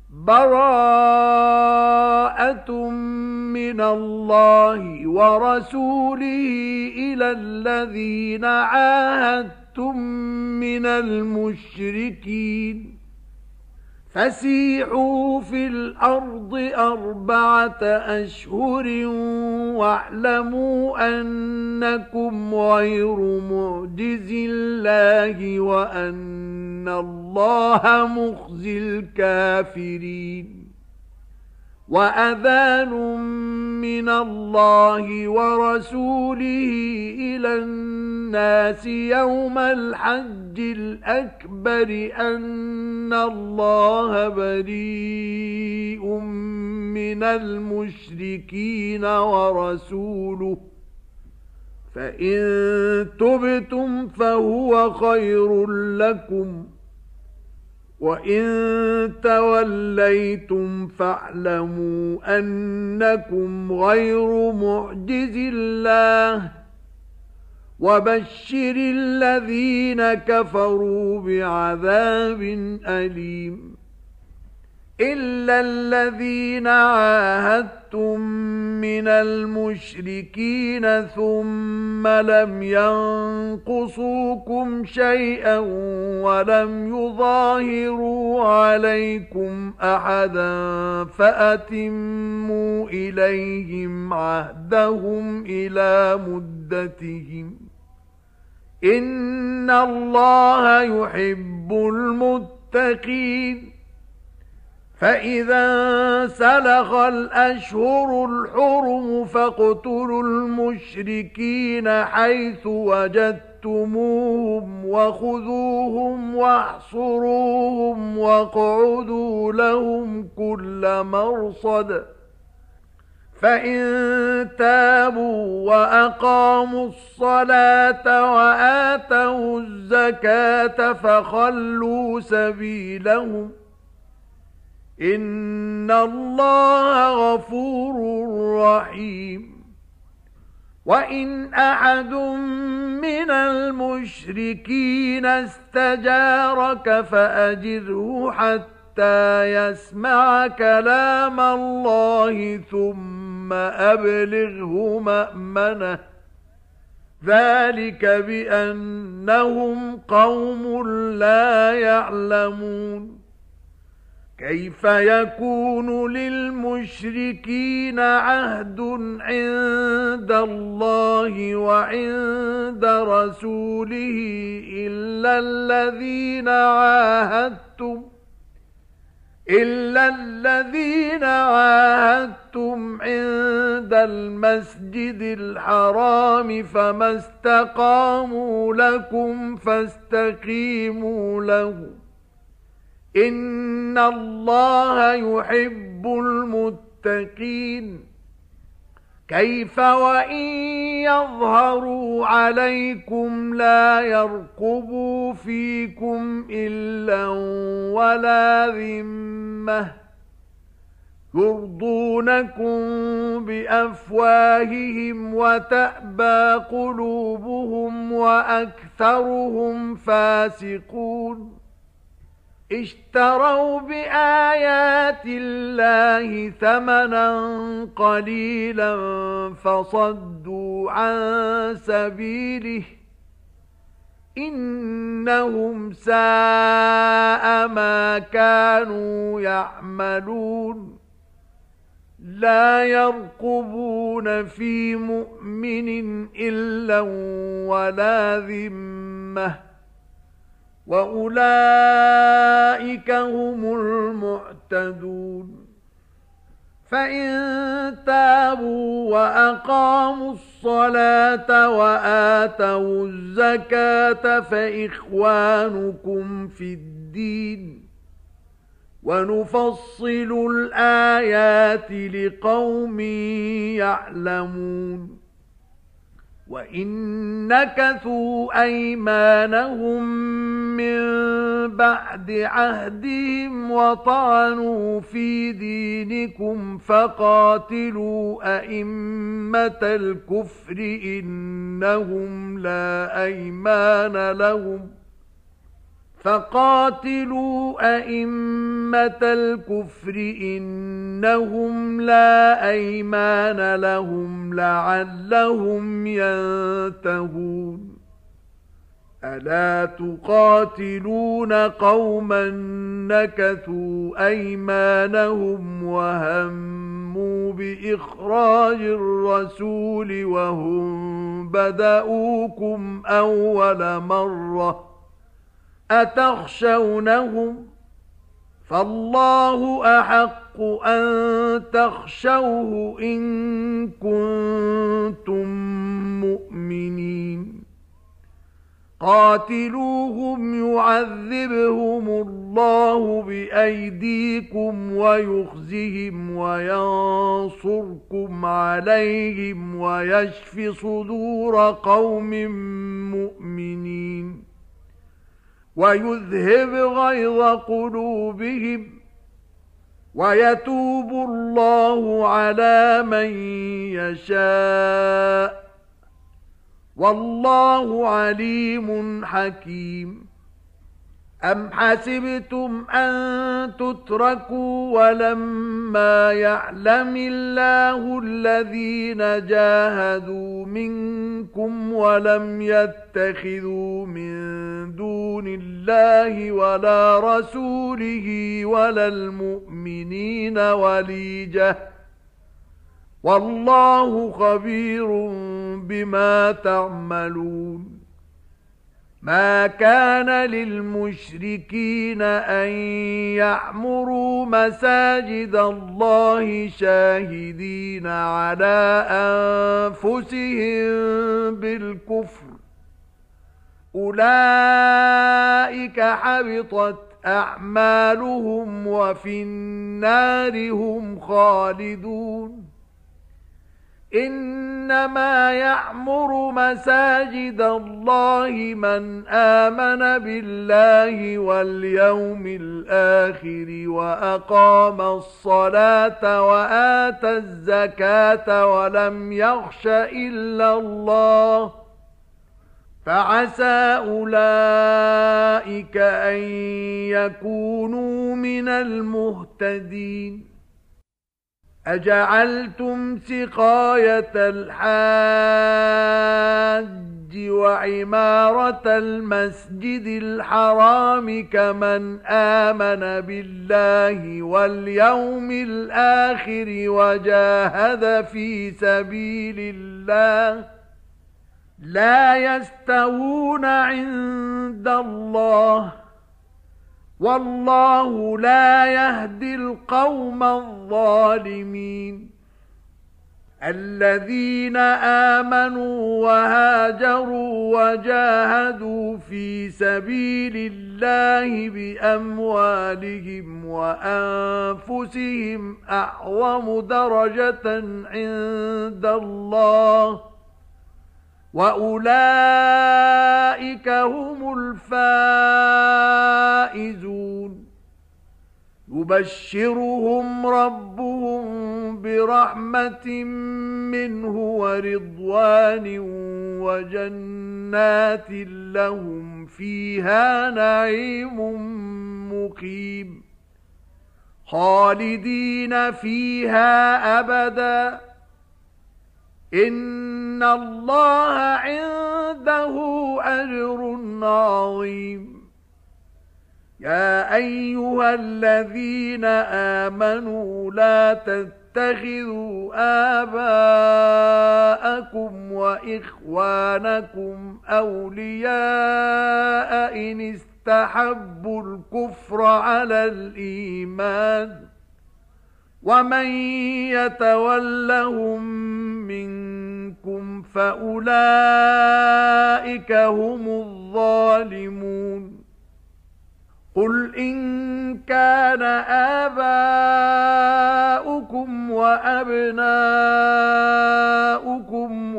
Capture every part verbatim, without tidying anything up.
براءة من الله ورسوله إلى الذين عاهدتم من المشركين فسيحوا في الأرض أربعة أشهر واعلموا أنكم غير معجز الله وأن الله مخزي الكافرين وأذان من الله ورسوله إلى الناس يوم الحج الأكبر أن الله بريء من المشركين ورسوله فإن تبتم فهو خير لكم وَإِن تَوَلَّيْتُمْ فَاعْلَمُوا أَنَّكُمْ غَيْرُ مُعْجِزِ اللَّهِ وَبَشِّرِ الَّذِينَ كَفَرُوا بِعَذَابٍ أَلِيمٍ إِلَّا الَّذِينَ عَاهَدتُّم مِّنَ الْمُشْرِكِينَ ثُمَّ لَمْ يَنقُصُوكُمْ شَيْئًا وَلَمْ يُظَاهِرُوا عَلَيْكُمْ أَحَدًا فَأَتِمُّوا إِلَيْهِمْ عَهْدَهُمْ إِلَى مُدَّتِهِمْ إِنَّ اللَّهَ يُحِبُّ الْمُتَّقِينَ فَإِذَا سَلَخَ الْأَشْهُرُ الْحُرُمُ فَاقْتُلُوا الْمُشْرِكِينَ حَيْثُ وَجَدتُّمُوهُمْ وَخُذُوهُمْ وَاحْصُرُوهُمْ وَاقْعُدُوا لَهُمْ كُلَّ مَرْصَدٍ فَإِن تَابُوا وَأَقَامُوا الصَّلَاةَ وَآتَوُا الزَّكَاةَ فَخَلُّوا سَبِيلَهُمْ إِنَّ اللَّهَ غَفُورٌ رَّحِيمٌ وَإِنْ أَحَدٌ مِّنَ الْمُشْرِكِينَ اسْتَجَارَكَ فَأَجِرْهُ حَتَّى يَسْمَعَ كَلَامَ اللَّهِ ثُمَّ أَبْلِغْهُ مَأْمَنَهُ ذَلِكَ بِأَنَّهُمْ قَوْمٌ لَّا يَعْلَمُونَ كيف يكون للمشركين عهد عند الله وعند رسوله إلا الذين عاهدتم إلا الذين عاهدتم عند المسجد الحرام فما استقاموا لكم فاستقيموا لهم إِنَّ اللَّهَ يُحِبُّ الْمُتَّقِينَ كيف وإن يظهروا عليكم لا يرقبوا فيكم إلا ولا ذمة يرضونكم بأفواههم وتأبى قلوبهم وأكثرهم فاسقون اشتروا بآيات الله ثمنا قليلا فصدوا عن سبيله إنهم ساء ما كانوا يعملون لا يرقبون في مؤمن إلا ولا ذمة وَأُولَئِكَ هُمُ الْمُعْتَدُونَ فَإِن تَابُوا وَأَقَامُوا الصَّلَاةَ وَآتَوُا الزَّكَاةَ فَإِخْوَانُكُمْ فِي الدِّينِ وَنُفَصِّلُ الْآيَاتِ لِقَوْمٍ يَعْلَمُونَ وَإِن نَكَثُوا أَيْمَانَهُم مِّن بَعْدِ عَهْدِهِمْ وَطَعَنُوا فِي دِينِكُمْ فَقَاتِلُوا أَئِمَّةَ الْكُفْرِ إِنَّهُمْ لَا أَيْمَانَ لَهُمْ فقاتلوا أئمة الكفر إنهم لا أيمان لهم لعلهم ينتهون ألا تقاتلون قوما نكثوا أيمانهم وهموا بإخراج الرسول وهم بدأوكم أول مرة أتخشونهم فالله أحق أن تخشوه إن كنتم مؤمنين قاتلوهم يعذبهم الله بأيديكم ويخزهم وينصركم عليهم ويشف صدور قوم مؤمنين ويذهب غيظ قلوبهم ويتوب الله على من يشاء والله عليم حكيم أم حسبتم أن تتركوا ولما يعلم الله الذين جاهدوا منكم ولم يتخذوا من دون الله ولا رسوله ولا المؤمنين وليجة والله خبير بما تعملون ما كان للمشركين أن يعمروا مساجد الله شاهدين على أنفسهم بالكفر أولئك حبطت أعمالهم وفي النار هم خالدون إنما يعمر مساجد الله من آمن بالله واليوم الآخر وأقام الصلاة وآتى الزكاة ولم يخش إلا الله فعسى أولئك أن يكونوا من المهتدين أجعلتم سقاية الحاج وعمارة المسجد الحرام كمن آمن بالله واليوم الآخر وجاهد في سبيل الله لا يستوون عند الله والله لا يهدي القوم الظالمين الذين آمنوا وهاجروا وجاهدوا في سبيل الله بأموالهم وأنفسهم أعظم درجة عند الله وأولئك هم الفائزون يبشرهم ربهم برحمة منه ورضوان وجنات لهم فيها نعيم مقيم خالدين فيها أبدا إن الله عنده أجر عظيم يا أيها الذين آمنوا لا تتخذوا آباءكم وإخوانكم أولياء إن استحبوا الكفر على الإيمان ومن يتولهم منكم فأولئك هم الظالمون قل إن كان آباؤكم وأبناؤكم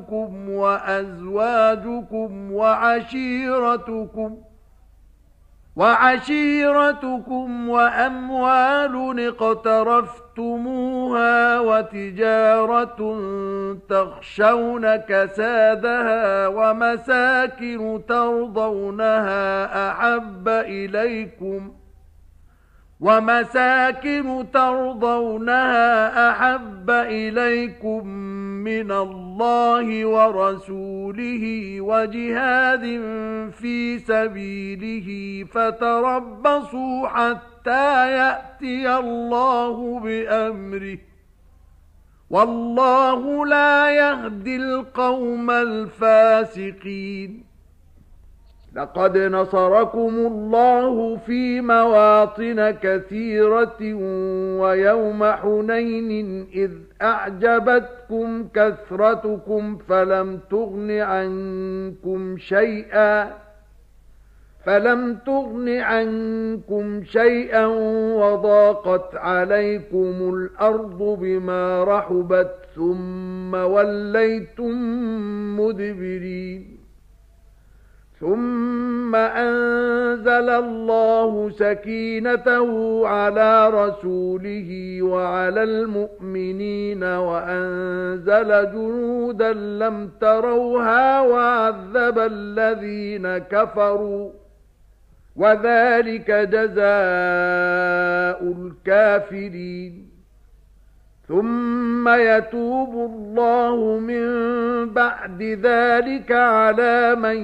وإخوانكم وأزواجكم وعشيرتكم وعشيرتكم وأموال اقترفتموها وتجارة تخشون كسادها ومساكن ترضونها أحب إليكم ومساكن ترضونها أحب إليكم من الله ورسوله وجهاد في سبيله فتربصوا حتى يأتي الله بأمره والله لا يهدي القوم الفاسقين. لقد نصركم الله في مواطن كثيرة ويوم حنين إذ أعجبتكم كثرتكم فلم تغن عنكم شيئا فلم تغن عنكم شيئا وضاقت عليكم الأرض بما رحبت ثم وليتم مدبرين. ثم أنزل الله سكينته على رسوله وعلى المؤمنين وأنزل جنودا لم تروها وعذب الذين كفروا وذلك جزاء الكافرين. ثم يتوب الله من بعد ذلك على من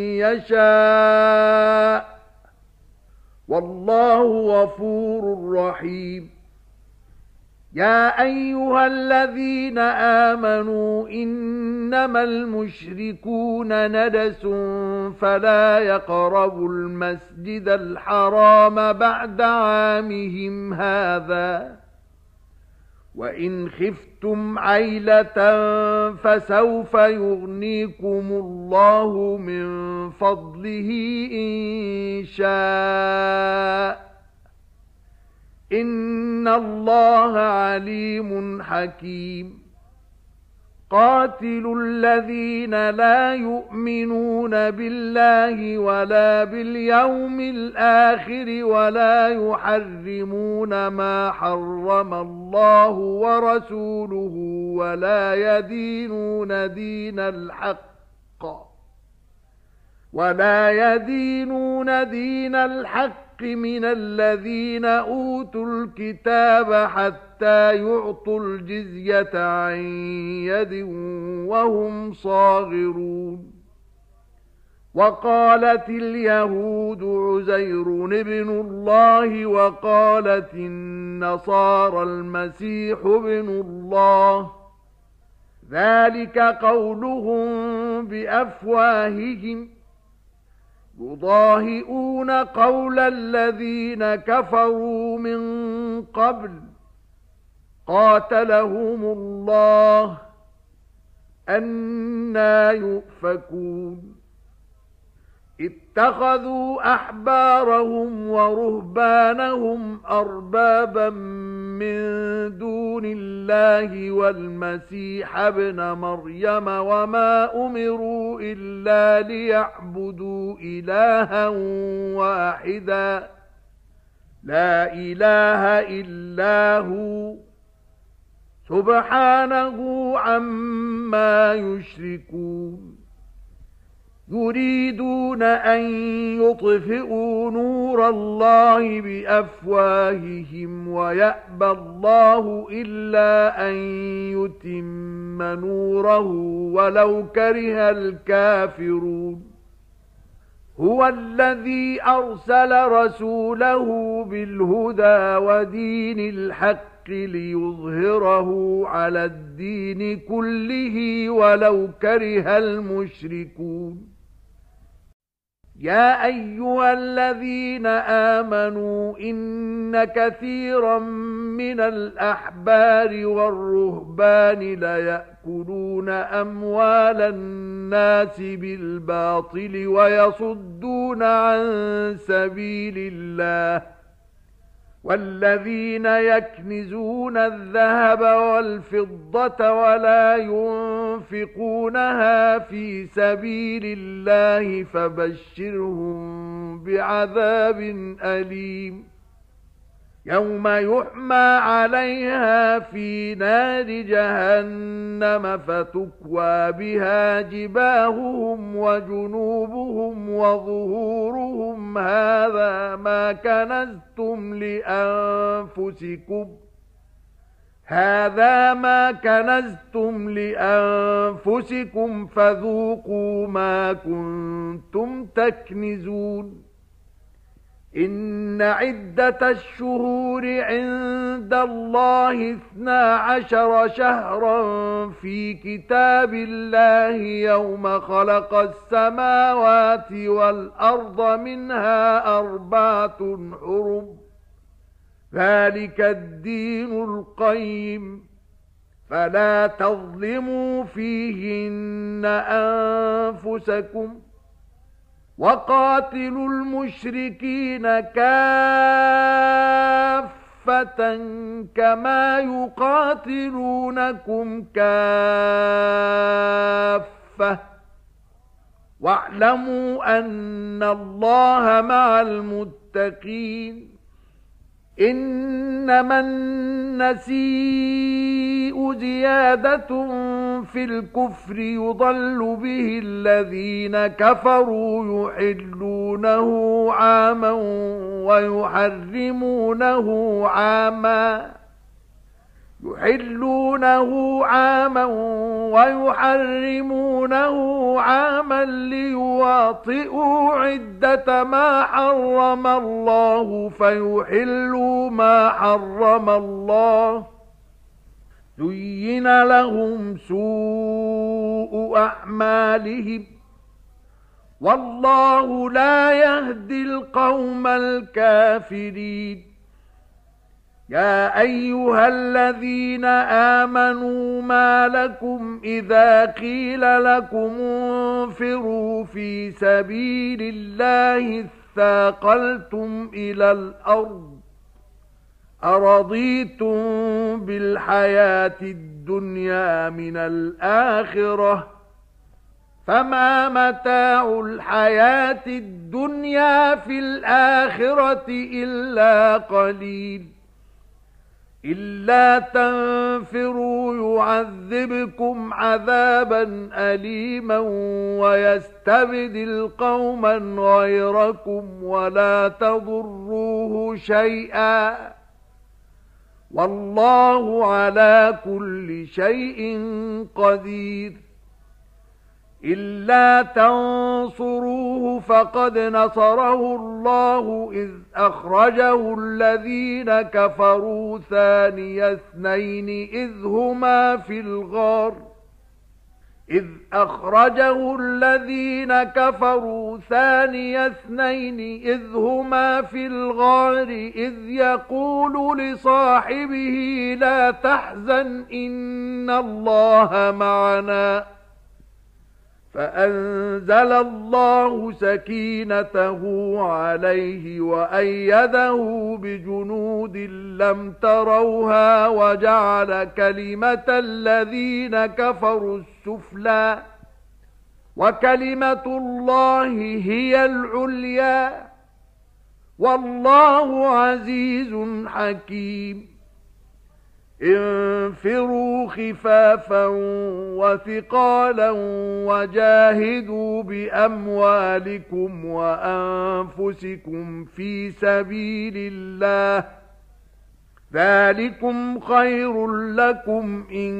يشاء والله غفور رحيم. يا أيها الذين آمنوا إنما المشركون نجس فلا يقربوا المسجد الحرام بعد عامهم هذا وإن خفتم عيلة فسوف يغنيكم الله من فضله إن شاء إن الله عليم حكيم. قاتلوا الذين لا يؤمنون بالله ولا باليوم الآخر ولا يحرمون ما حرم الله ورسوله ولا يدينون دين الحق ولا يدينون دين الحق من الذين أوتوا الكتاب حتى يعطوا الجزية عن يد وهم صاغرون. وقالت اليهود عزير ابن الله وقالت النصارى المسيح ابن الله ذلك قولهم بأفواههم يضاهئون قول الذين كفروا من قبل قاتلهم الله أنى يؤفكون. اتخذوا أحبارهم ورهبانهم أربابا من دون الله والمسيح ابن مريم وما أمروا إلا ليعبدوا إلها واحدا لا إله إلا هو سبحانه عما يشركون. يريدون أن يطفئوا نور الله بأفواههم ويأبى الله إلا أن يتم نوره ولو كره الكافرون. هو الذي أرسل رسوله بالهدى ودين الحق ليظهره على الدين كله ولو كره المشركون. يا أيها الذين آمنوا إن كثيرا من الأحبار والرهبان ليأكلون أموال الناس بالباطل ويصدون عن سبيل الله والذين يكنزون الذهب والفضة ولا ينفقونها في سبيل الله فبشرهم بعذاب أليم يوم يحمى عليها في نار جهنم فتكوى بها جباههم وجنوبهم وظهورهم هذا ما كنزتم لأنفسكم هذا ما كنزتم لأنفسكم فذوقوا ما كنتم تكنزون إن عدة الشهور عند الله اثنا عشر شهرا في كتاب الله يوم خلق السماوات والأرض منها أربعة حرم ذلك الدين القيم فلا تظلموا فيهن أنفسكم وقاتلوا المشركين كافة كما يقاتلونكم كافة واعلموا أن الله مع المتقين إنما النسيء زيادة في الكفر يضل به الذين كفروا يحلونه عاما ويحرمونه عاما يحلونه عاما ويحرمونه عاما ليواطئوا عدة ما حرم الله فيحلوا ما حرم الله زين لهم سوء أعمالهم والله لا يهدي القوم الكافرين يا أيها الذين آمنوا ما لكم إذا قيل لكم انفروا في سبيل الله اثاقلتم إلى الأرض أرضيتم بالحياة الدنيا من الآخرة فما متاع الحياة الدنيا في الآخرة إلا قليل إلا تنفروا يعذبكم عذابا أليما ويستبدل قوما غيركم ولا تضروه شيئا والله على كل شيء قدير إلا تنصروه فقد نصره الله إذ أخرجه الذين كفروا ثاني اثنين إذ هما في الغار إذ أخرجه الذين كفروا ثاني اثنين إذ هما في الغار إذ يقول لصاحبه لا تحزن إن الله معنا فأنزل الله سكينته عليه وأيده بجنود لم تروها وجعل كلمة الذين كفروا السفلى وكلمة الله هي العليا والله عزيز حكيم انفروا خفافا وثقالا وجاهدوا بأموالكم وأنفسكم في سبيل الله ذلكم خير لكم إن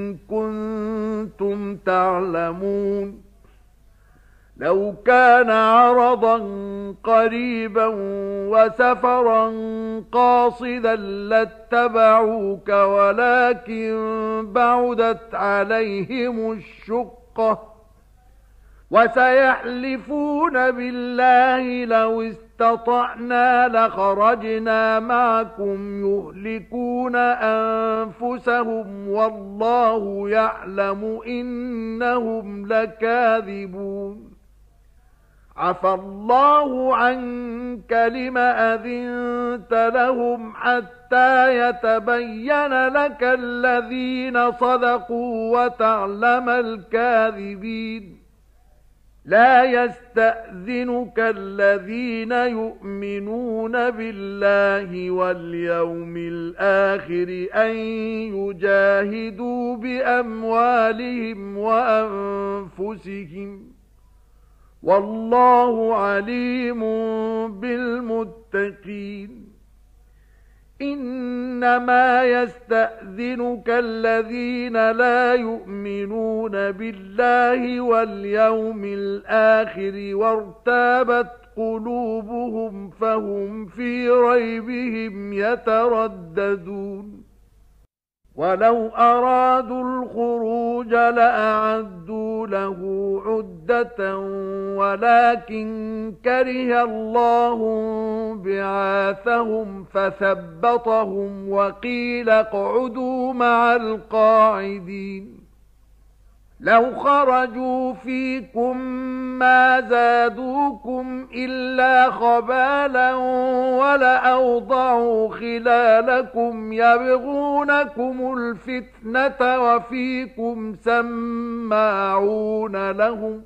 كنتم تعلمون لو كان عرضا قريبا وسفرا قاصدا لاتبعوك ولكن بعدت عليهم الشقة وسيحلفون بالله لو استطعنا لخرجنا معكم يهلكون أنفسهم والله يعلم إنهم لكاذبون عفى الله عنك لم أذنت لهم حتى يتبين لك الذين صدقوا وتعلم الكاذبين لا يستأذنك الذين يؤمنون بالله واليوم الآخر أن يجاهدوا بأموالهم وأنفسهم والله عليم بالمتقين إنما يستأذنك الذين لا يؤمنون بالله واليوم الآخر وارتابت قلوبهم فهم في ريبهم يترددون ولو أرادوا الخروج لأعدوا له عدة ولكن كره الله بعاثهم فثبطهم وقيل اقعدوا مع القاعدين لو خرجوا فيكم ما زادوكم إلا خبالا ولأوضعوا خلالكم يبغونكم الفتنة وفيكم سماعون لهم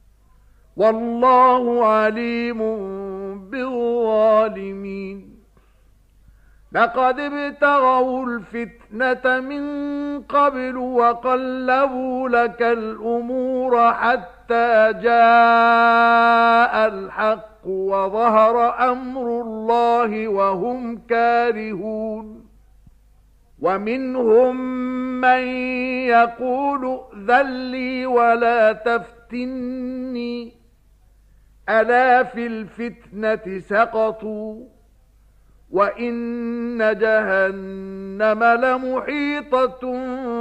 والله عليم بالظالمين لقد ابتغوا الفتنة من قبل وقلبوا لك الأمور حتى جاء الحق وظهر أمر الله وهم كارهون ومنهم من يقول ائذن لي ولا تفتني ألا في الفتنة سقطوا وإن جهنم لمحيطة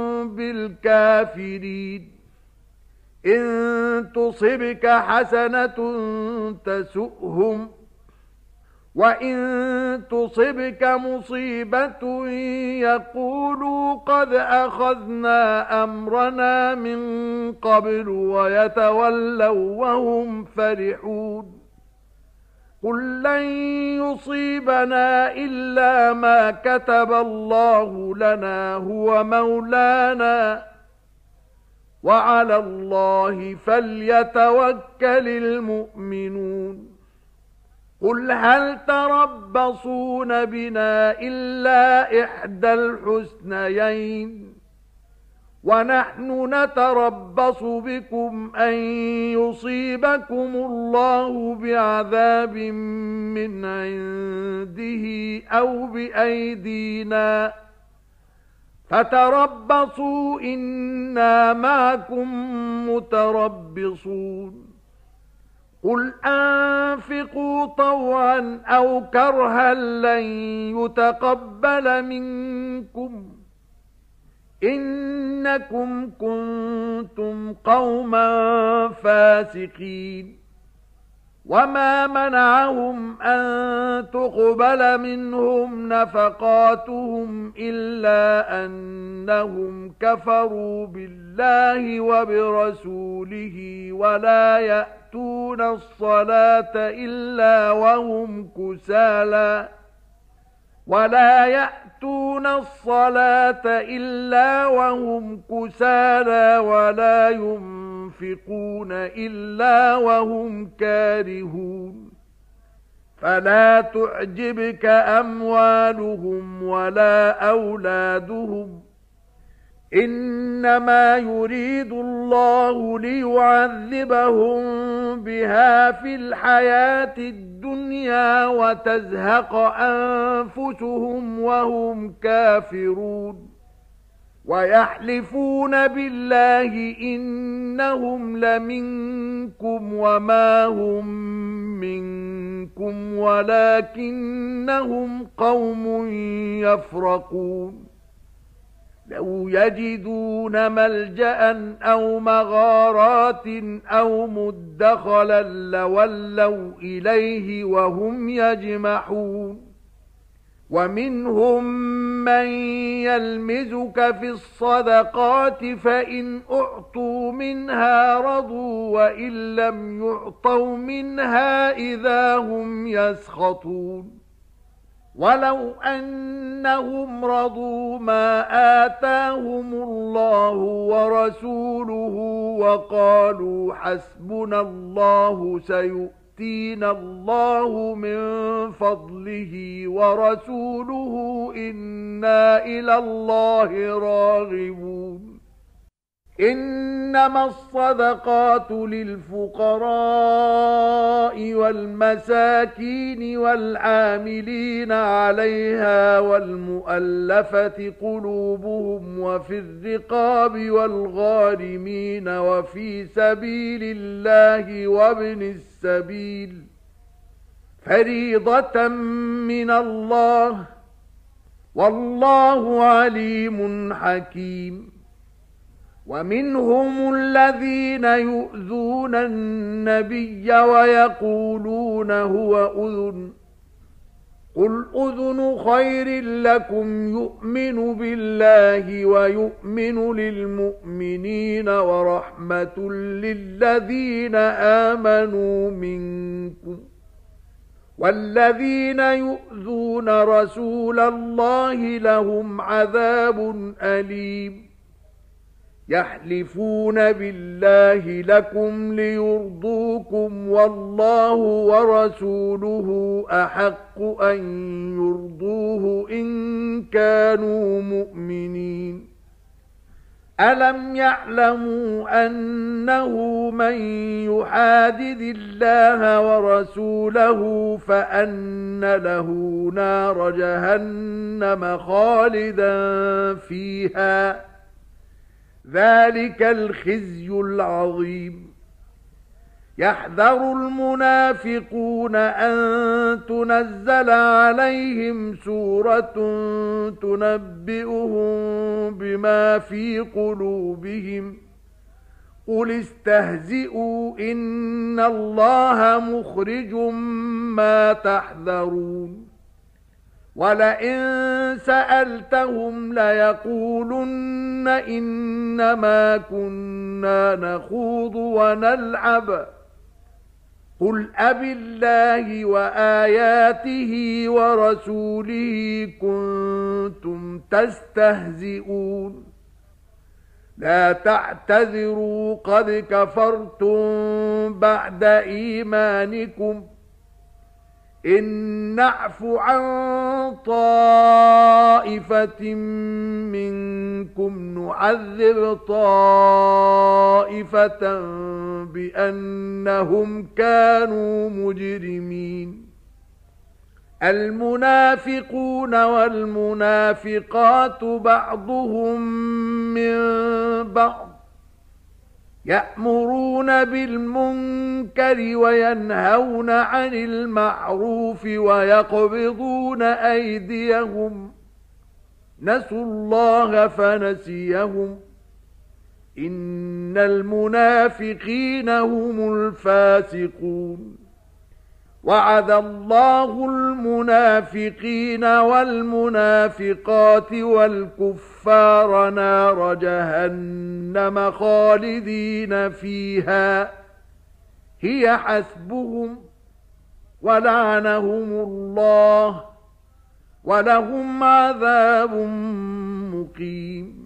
بالكافرين إن تصبك حسنة تسؤهم وإن تصبك مصيبة يقولوا قد أخذنا أمرنا من قبل ويتولوا وهم فرحون قل لن يصيبنا إلا ما كتب الله لنا هو مولانا وعلى الله فليتوكل المؤمنون قل هل تربصون بنا إلا إحدى الحسنيين ونحن نتربص بكم أن يصيبكم الله بعذاب من عنده أو بأيدينا فتربصوا إنا معكم متربصون قل أنفقوا طوعا أو كرها لن يتقبل منكم إنكم كنتم قوما فاسقين وما منعهم أن تقبل منهم نفقاتهم إلا أنهم كفروا بالله وبرسوله ولا يأتون الصلاة إلا وهم كسالى ولا يأتون الصلاة إلا وهم كسالى ولا ينفقون إلا وهم كارهون فلا تعجبك أموالهم ولا أولادهم إنما يريد الله ليعذبهم بها في الحياة الدنيا وتزهق أنفسهم وهم كافرون ويحلفون بالله إنهم لمنكم وما هم منكم ولكنهم قوم يفرقون لو يجدون ملجأ أو مغارات أو مدخلا لولوا إليه وهم يجمحون ومنهم من يلمزك في الصدقات فإن أعطوا منها رضوا وإن لم يعطوا منها إذا هم يسخطون ولو أنهم رضوا ما آتاهم الله ورسوله وقالوا حسبنا الله سيؤتينا الله من فضله ورسوله إنا إلى الله راغبون إنما الصدقات للفقراء والمساكين والعاملين عليها والمؤلفة قلوبهم وفي الرقاب والغارمين وفي سبيل الله وابن السبيل فريضة من الله والله عليم حكيم ومنهم الذين يؤذون النبي ويقولون هو أذن قل أذن خير لكم يؤمن بالله ويؤمن للمؤمنين ورحمة للذين آمنوا منكم والذين يؤذون رسول الله لهم عذاب أليم يحلفون بالله لكم ليرضوكم والله ورسوله أحق أن يرضوه إن كانوا مؤمنين ألم يعلموا أنه من يحادد الله ورسوله فأن له نار جهنم خالدا فيها ذلك الخزي العظيم يحذر المنافقون أن تنزل عليهم سورة تنبئهم بما في قلوبهم قل استهزئوا إن الله مخرج ما تحذرون ولئن سألتهم ليقولن إنما كنا نخوض ونلعب قل أبالله وآياته ورسوله كنتم تستهزئون لا تعتذروا قد كفرتم بعد إيمانكم إن نعف عن طائفة منكم نعذب طائفة بأنهم كانوا مجرمين المنافقون والمنافقات بعضهم من بعض يأمرون بالمنكر وينهون عن المعروف ويقبضون أيديهم نسوا الله فنسيهم إن المنافقين هم الفاسقون وعد الله المنافقين والمنافقات والكفار نار جهنم خالدين فيها هي حسبهم ولعنهم الله ولهم عذاب مقيم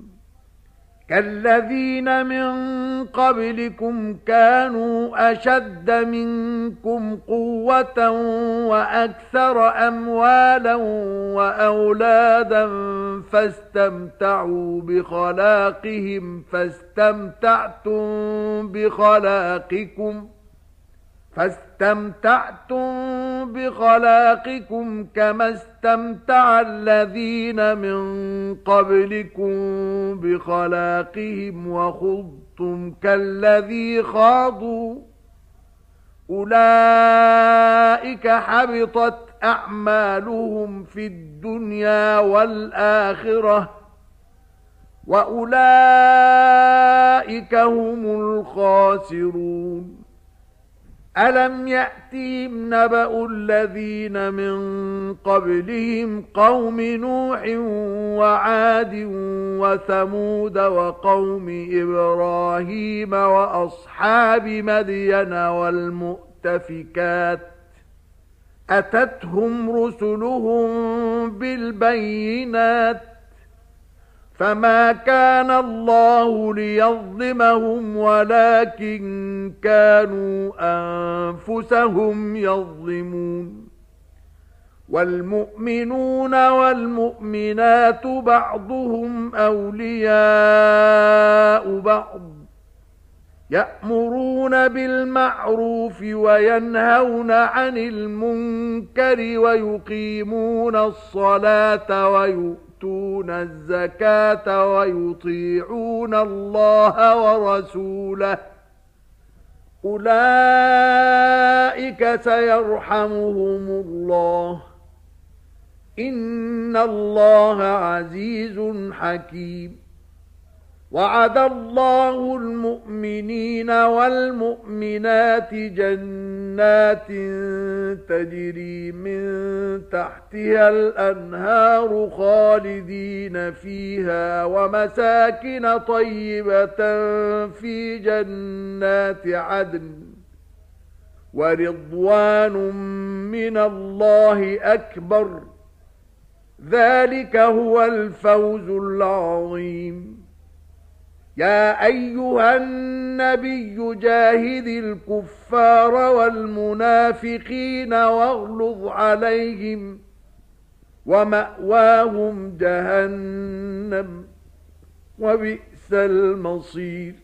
كالذين من قبلكم كانوا أشد منكم قوة وأكثر أموالا وأولادا فاستمتعوا بخلاقهم فاستمتعتم بخلاقكم فاستمتعتم بخلاقكم كما استمتع الذين من قبلكم بخلاقهم وخضتم كالذي خاضوا أولئك حبطت أعمالهم في الدنيا والآخرة وأولئك هم الخاسرون ألم يأتهم نبأ الذين من قبلهم قوم نوح وعاد وثمود وقوم إبراهيم وأصحاب مدين والمؤتفكات أتتهم رسلهم بالبينات فما كان الله ليظلمهم ولكن كانوا أنفسهم يظلمون والمؤمنون والمؤمنات بعضهم أولياء بعض يأمرون بالمعروف وينهون عن المنكر ويقيمون الصلاة ويؤمنون يؤتون الزكاة ويطيعون الله ورسوله أولئك سيرحمهم الله إن الله عزيز حكيم وعد الله المؤمنين والمؤمنات جنات تجري من تحتها الأنهار خالدين فيها ومساكن طيبة في جنات عدن ورضوان من الله أكبر ذلك هو الفوز العظيم يا أيها النبي جاهد الكفار والمنافقين واغلظ عليهم ومأواهم جهنم وبئس المصير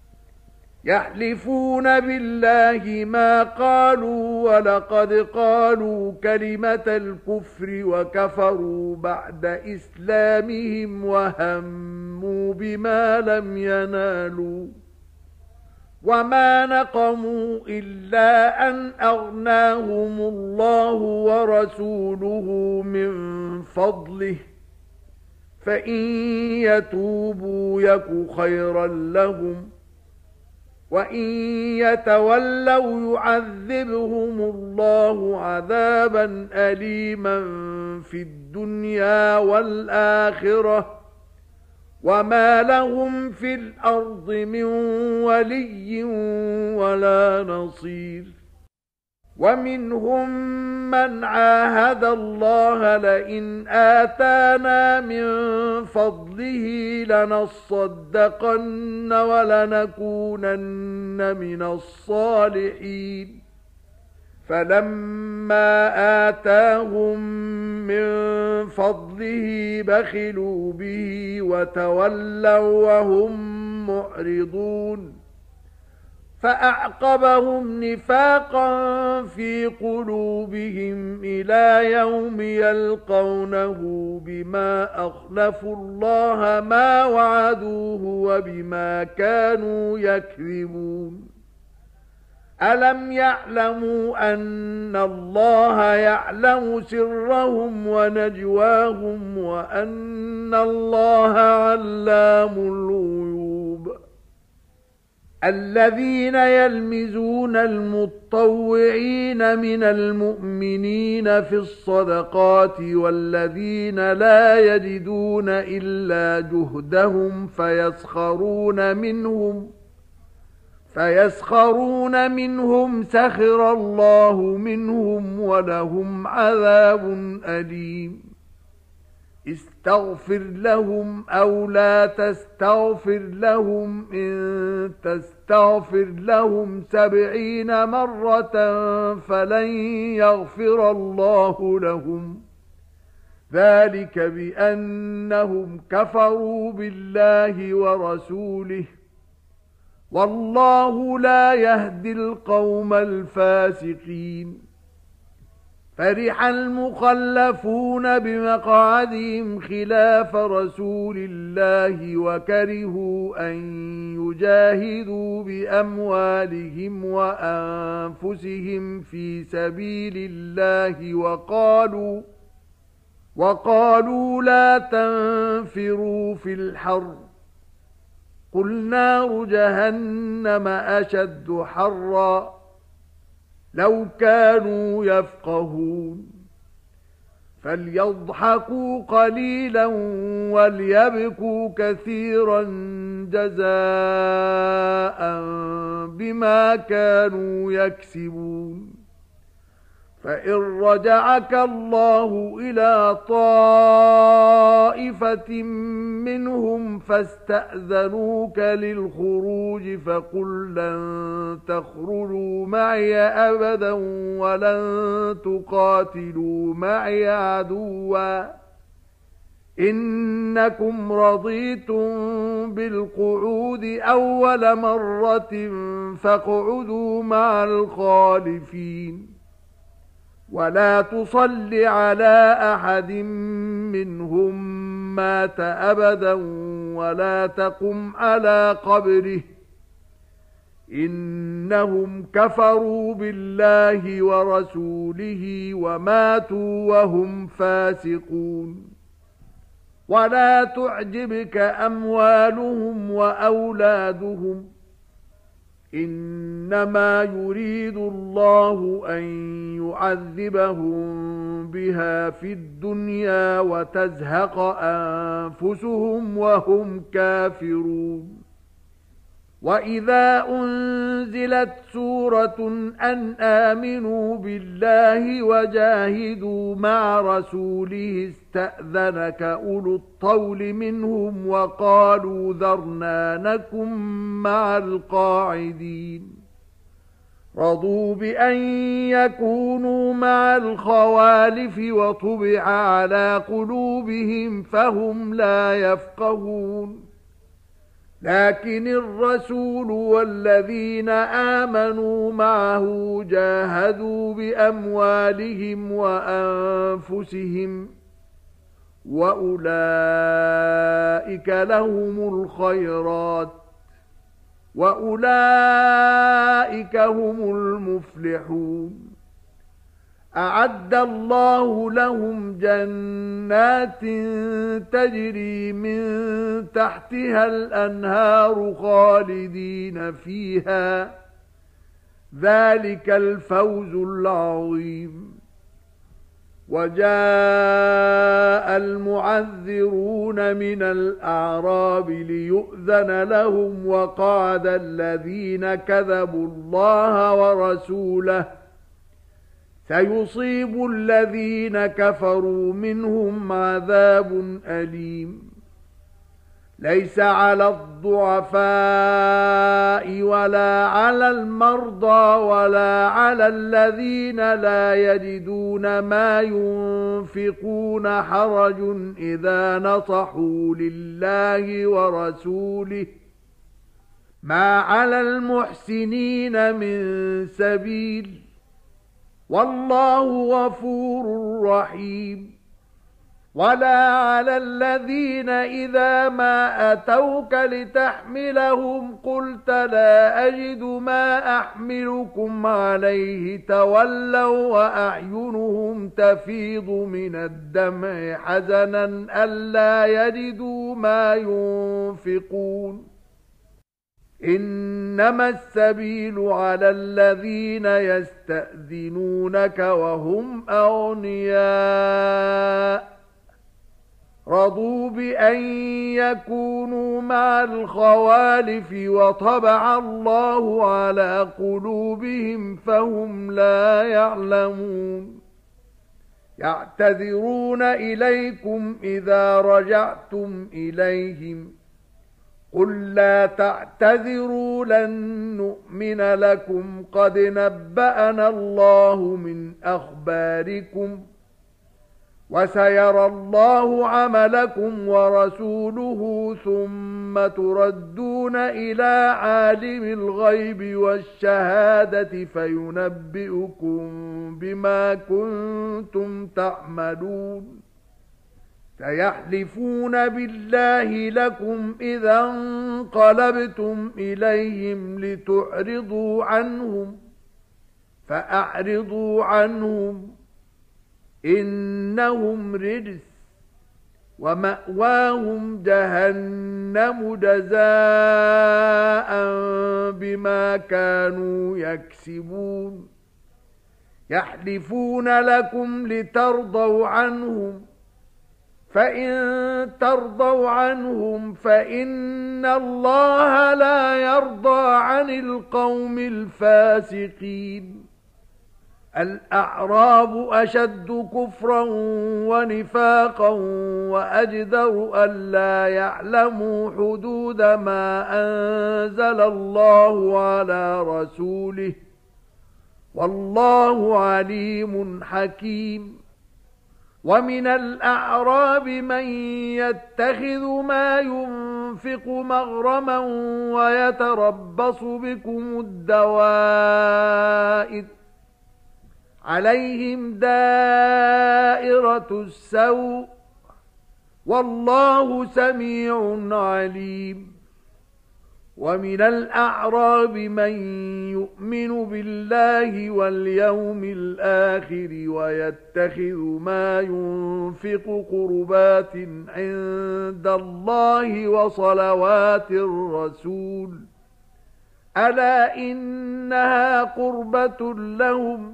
يحلفون بالله ما قالوا ولقد قالوا كلمة الكفر وكفروا بعد إسلامهم وهموا بما لم ينالوا وما نقموا إلا أن أغناهم الله ورسوله من فضله فإن يتوبوا يك خيرا لهم وَإِن يَتَوَلَّوْا يُعَذِّبْهُمُ اللَّهُ عَذَابًا أَلِيمًا في الدُّنْيَا وَالْآخِرَةِ وَمَا لَهُمْ فِي الْأَرْضِ مِنْ وَلِيٍّ وَلَا نَصِيرٍ وَمِنْهُمْ مَنْ عَاهَدَ اللَّهَ لَئِنْ آتَانَا مِنْ فَضْلِهِ لَنَصَّدَّقَنَّ وَلَنَكُونَنَّ مِنَ الصَّالِحِينَ فَلَمَّا آتَاهُمْ مِنْ فَضْلِهِ بَخِلُوا بِهِ وَتَوَلَّوْا وَهُمْ مُعْرِضُونَ فأعقبهم نفاقا في قلوبهم إلى يوم يلقونه بما أخلفوا الله ما وعدوه وبما كانوا يكذبون ألم يعلموا أن الله يعلم سرهم ونجواهم وأن الله علام الغيوب الذين يلمزون المتطوعين من المؤمنين في الصدقات والذين لا يجدون إلا جهدهم فيسخرون منهم فيسخرون منهم سخر الله منهم ولهم عذاب أليم استغفر لهم أو لا تستغفر لهم إن تستغفر لهم سبعين مرة فلن يغفر الله لهم ذلك بأنهم كفروا بالله ورسوله والله لا يهدي القوم الفاسقين فرح المخلفون بمقعدهم خلاف رسول الله وكرهوا أن يجاهدوا بأموالهم وأنفسهم في سبيل الله وقالوا وقالوا لا تنفروا في الحر قل نار جهنم أشد حرا لو كانوا يفقهون فليضحكوا قليلا وليبكوا كثيرا جزاء بما كانوا يكسبون فإن رجعك الله إلى طائفة منهم فاستأذنوك للخروج فقل لن تخرجوا معي أبدا ولن تقاتلوا معي عدوا إنكم رضيتم بالقعود أول مرة فاقعدوا مع الخالفين ولا تصل على أحد منهم مات أبدا ولا تقم على قبره إنهم كفروا بالله ورسوله وماتوا وهم فاسقون ولا تعجبك أموالهم وأولادهم إنما يريد الله أن يعذبهم بها في الدنيا وتزهق أنفسهم وهم كافرون وإذا أنزلت سورة أن آمنوا بالله وجاهدوا مع رسوله استأذنك أولو الطول منهم وقالوا ذرنا نكن مع القاعدين رضوا بأن يكونوا مع الخوالف وطبع على قلوبهم فهم لا يفقهون لكن الرسول والذين آمنوا معه جاهدوا بأموالهم وأنفسهم وأولئك لهم الخيرات وأولئك هم المفلحون أعد الله لهم جنات تجري من تحتها الأنهار خالدين فيها ذلك الفوز العظيم وجاء المعذرون من الأعراب ليؤذن لهم وقعد الذين كذبوا الله ورسوله سيصيب الذين كفروا منهم عذاب أليم ليس على الضعفاء ولا على المرضى ولا على الذين لا يجدون ما ينفقون حرج إذا نصحوا لله ورسوله ما على المحسنين من سبيل والله غفور رحيم ولا على الذين إذا ما أتوك لتحملهم قلت لا أجد ما أحملكم عليه تولوا وأعينهم تفيض من الدمع حزنا ألا يجدوا ما ينفقون إنما السبيل على الذين يستأذنونك وهم أغنياء رضوا بأن يكونوا مع الخوالف وطبع الله على قلوبهم فهم لا يعلمون يعتذرون إليكم إذا رجعتم إليهم قل لا تعتذروا لن نؤمن لكم قد نبأنا الله من أخباركم وسيرى الله عملكم ورسوله ثم تردون إلى عالم الغيب والشهادة فينبئكم بما كنتم تعملون سيحلفون بالله لكم إذا انقلبتم إليهم لتعرضوا عنهم فأعرضوا عنهم إنهم رجس ومأواهم جهنم جزاء بما كانوا يكسبون يحلفون لكم لترضوا عنهم فإن ترضوا عنهم فإن الله لا يرضى عن القوم الفاسقين. الأعراب أشد كفرا ونفاقا وأجدر ألا يعلموا حدود ما أنزل الله على رسوله والله عليم حكيم. ومن الأعراب من يتخذ ما ينفق مغرما ويتربص بكم الدوائر عليهم دائرة السوء والله سميع عليم. ومن الأعراب من يؤمن بالله واليوم الآخر ويتخذ ما ينفق قربات عند الله وصلوات الرسول ألا إنها قربة لهم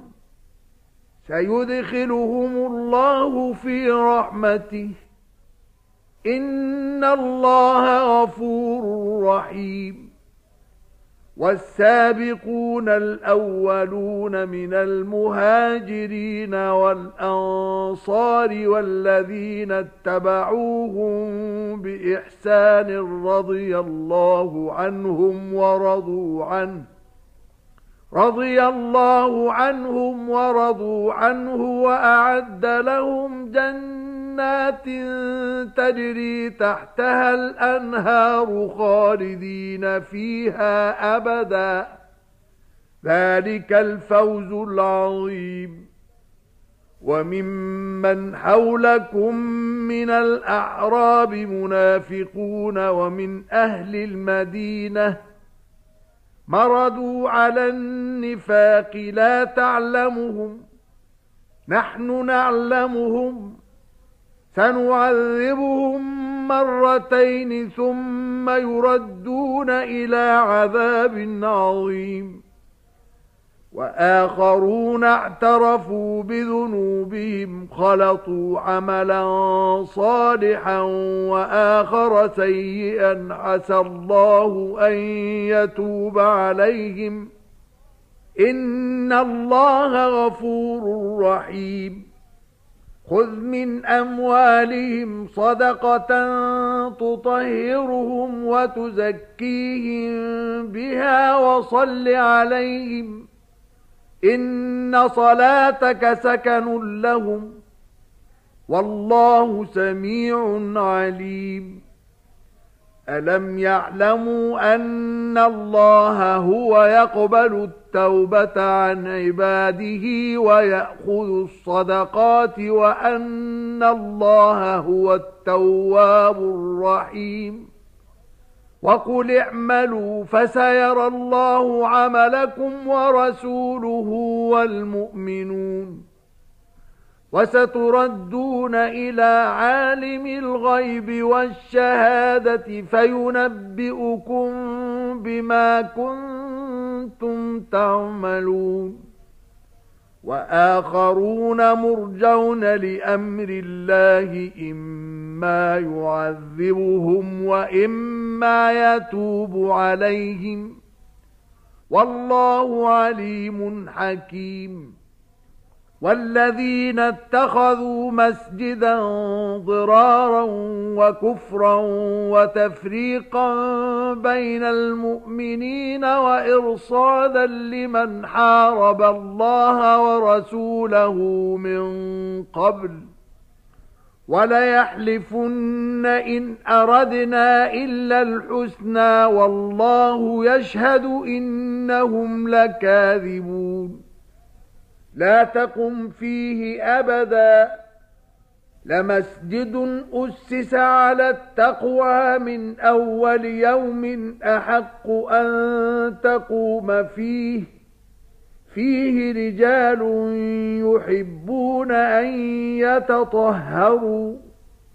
سيدخلهم الله في رحمته إن الله غفور رحيم. والسابقون الأولون من المهاجرين والأنصار والذين اتبعوهم بإحسان رضي الله عنهم ورضوا عنه رضي الله عنهم ورضوا عنه وأعد لهم جنات تجري تحتها الأنهار خالدين فيها أبدا ذلك الفوز العظيم. وممن حولكم من الأعراب منافقون ومن أهل المدينة مردوا على النفاق لا تعلمهم نحن نعلمهم سنعذبهم مرتين ثم يردون إلى عذاب عظيم. وآخرون اعترفوا بذنوبهم خلطوا عملا صالحا وآخر سيئا عسى الله أن يتوب عليهم إن الله غفور رحيم. خذ من أموالهم صدقة تطهرهم وتزكيهم بها وصل عليهم إن صلاتك سكن لهم والله سميع عليم. ألم يعلموا أن الله هو يقبل التوبة عن عباده ويأخذ الصدقات وأن الله هو التواب الرحيم. وقل اعملوا فسيرى الله عملكم ورسوله والمؤمنون وستردون إلى عالم الغيب والشهادة فينبئكم بما كنتم تعملون. وآخرون مرجون لأمر الله إما يعذبهم وإما يتوب عليهم والله عليم حكيم. والذين اتخذوا مسجدا ضرارا وكفرا وتفريقا بين المؤمنين وإرصادا لمن حارب الله ورسوله من قبل وليحلفن إن أردنا إلا الحسنى والله يشهد إنهم لكاذبون. لا تقم فيه أبدا لمسجد أسس على التقوى من أول يوم أحق أن تقوم فيه فيه رجال يحبون أن يتطهروا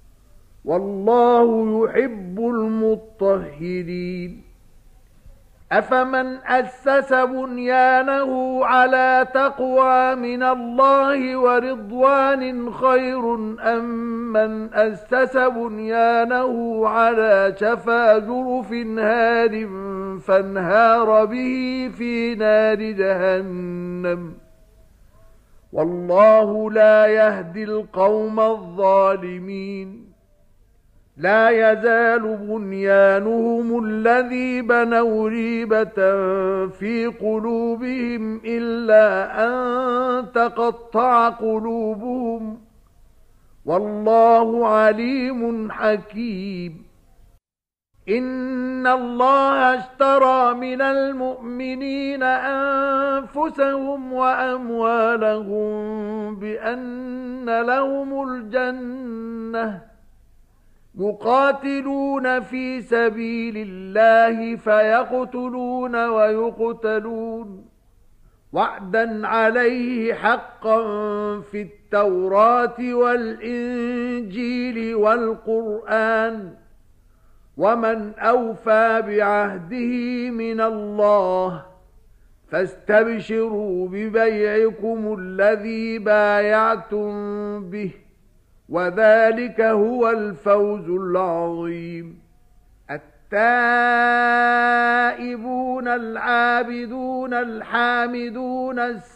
والله يحب المطهرين. أفمن أسس بنيانه على تقوى من الله ورضوان خير أم من أسس بنيانه على شفا جرف هار فانهار به في نار جهنم والله لا يهدي القوم الظالمين لا يزال بنيانهم الذي بنوا ريبة في قلوبهم إلا أن تقطع قلوبهم والله عليم حكيم إن الله اشترى من المؤمنين أنفسهم وأموالهم بأن لهم الجنة يقاتلون في سبيل الله فيقتلون ويقتلون وعدا عليه حقا في التوراة والإنجيل والقرآن ومن أوفى بعهده من الله فاستبشروا ببيعكم الذي بايعتم به وذلك هو الفوز العظيم التائبون العابدون الحامدون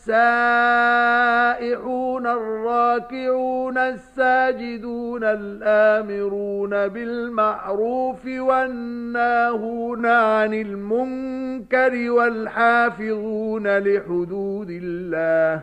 السائحون الراكعون الساجدون الآمرون بالمعروف والناهون عن المنكر والحافظون لحدود الله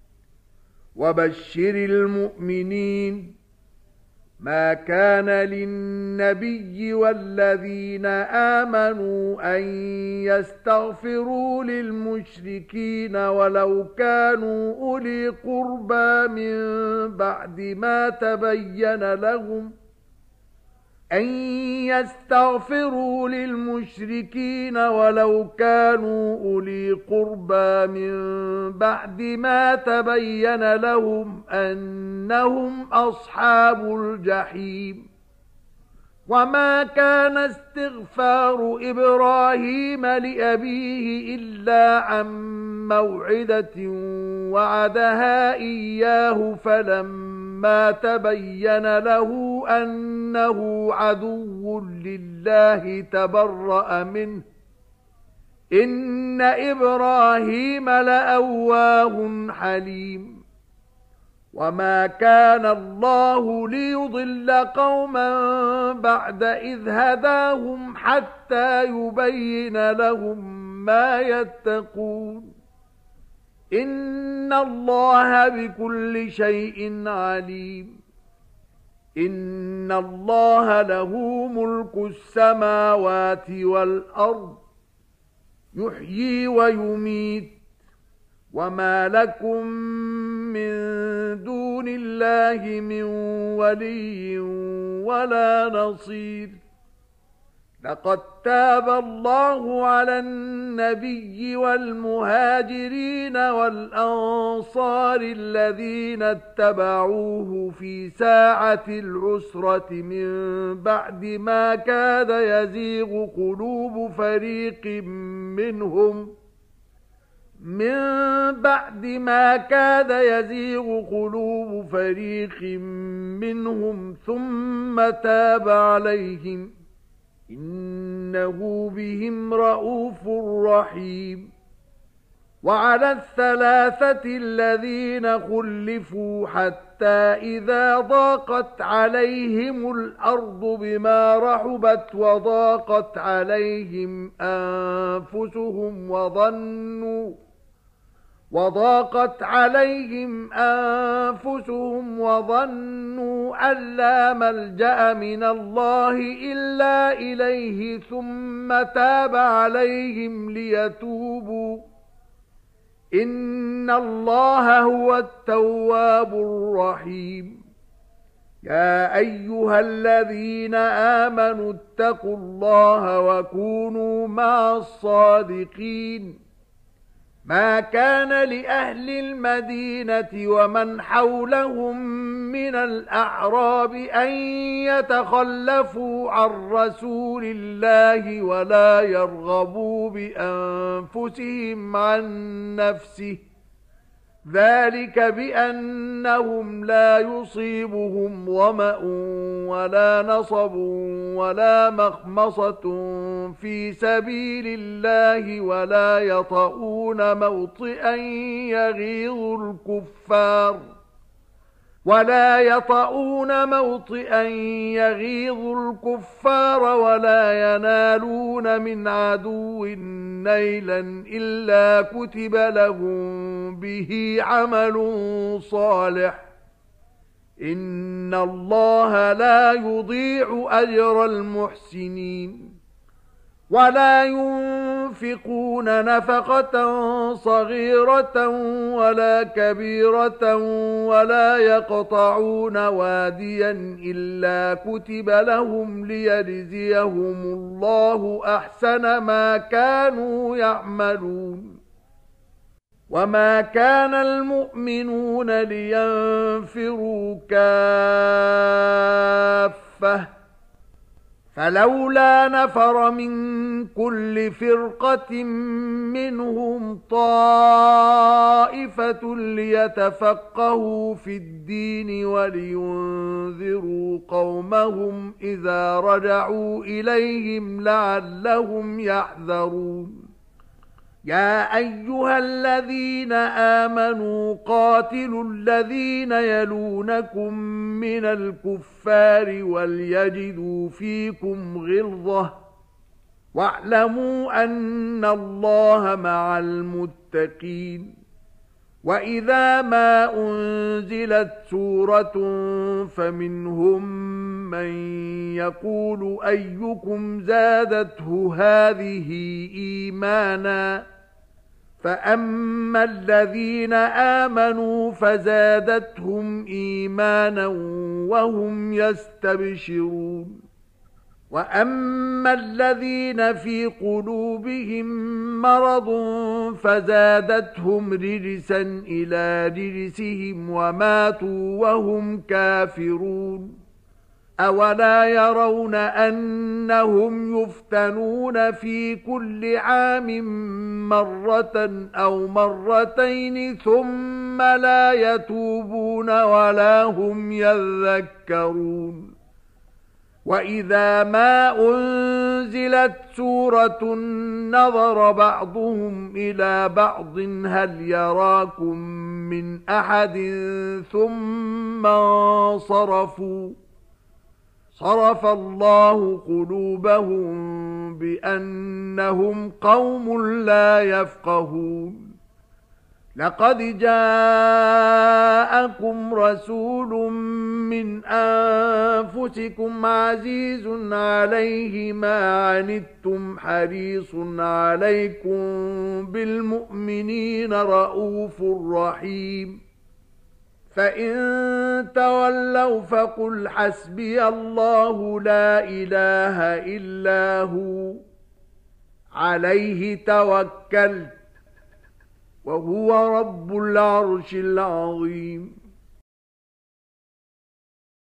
وبشر المؤمنين ما كان للنبي والذين آمنوا أن يستغفروا للمشركين ولو كانوا أولي قربى من بعد ما تبين لهم أن يستغفروا للمشركين ولو كانوا أولي قربى من بعد ما تبين لهم أنهم أصحاب الجحيم وما كان استغفار إبراهيم لأبيه إلا عن موعدة وعدها إياه فلما تبين له أنه عدو لله تبرأ منه إن إبراهيم لأواه حليم وما كان الله ليضل قوما بعد إذ هداهم حتى يبين لهم ما يتقون إن الله بكل شيء عليم إن الله له ملك السماوات والأرض يحيي ويميت وما لكم من دون الله من ولي ولا نصير لقد تاب الله على النبي والمهاجرين والأنصار الذين اتبعوه في ساعة العسرة من بعد ما كاد يزيغ قلوب فريق منهم من بعد ما كاد يزيغ قلوب فريق منهم ثم تاب عليهم إنه بهم رءوف رحيم وعلى الثلاثة الذين خلفوا حتى إذا ضاقت عليهم الأرض بما رحبت وضاقت عليهم أنفسهم وظنوا وضاقت عليهم أنفسهم وظنوا أن لا ملجأ من الله إلا إليه ثم تاب عليهم ليتوبوا إن الله هو التواب الرحيم يا أيها الذين آمنوا اتقوا الله وكونوا مع الصادقين ما كان لأهل المدينة ومن حولهم من الأعراب أن يتخلفوا عن رسول الله ولا يرغبوا بأنفسهم عن نفسه، ذلك بأنهم لا يصيبهم ظمأ ولا نصب ولا مخمصة في سبيل الله ولا يطؤون موطئا يغيظ الكفار ولا يطؤون موطئا يغيظ الكفار ولا ينالون من عدو نيلا إلا كتب لهم به عمل صالح، إن الله لا يضيع أجر المحسنين. ولا ينفقون نفقة صغيرة ولا كبيرة ولا يقطعون واديا إلا كتب لهم ليجزيهم الله أحسن ما كانوا يعملون. وما كان المؤمنون لينفروا كافة، فلولا نفر من كل فرقة منهم طائفة ليتفقهوا في الدين ولينذروا قومهم إذا رجعوا إليهم لعلهم يحذرون. يا أيها الذين آمنوا قاتلوا الذين يلونكم من الكفار وليجدوا فيكم غلظة واعلموا أن الله مع المتقين. وإذا ما أنزلت سورة فمنهم من يقول أيكم زادته هذه إيمانا، فأما الذين آمنوا فزادتهم إيمانا وهم يستبشرون. وأما الذين في قلوبهم مرض فزادتهم رجسا إلى رجسهم وماتوا وهم كافرون. أولا يرون أنهم يفتنون في كل عام مرة أو مرتين ثم لا يتوبون ولا هم يذكرون. وإذا ما أنزلت سورة نظر بعضهم إلى بعض هل يراكم من أحد ثم انصرفوا، صرف الله قلوبهم بأنهم قوم لا يفقهون. لقد جاءكم رسول من أنفسكم عزيز عليه ما عنتم حريص عليكم بالمؤمنين رؤوف رحيم. فإن تولوا فقل حسبي الله لا إله إلا هو عليه توكلت وهو رب العرش العظيم.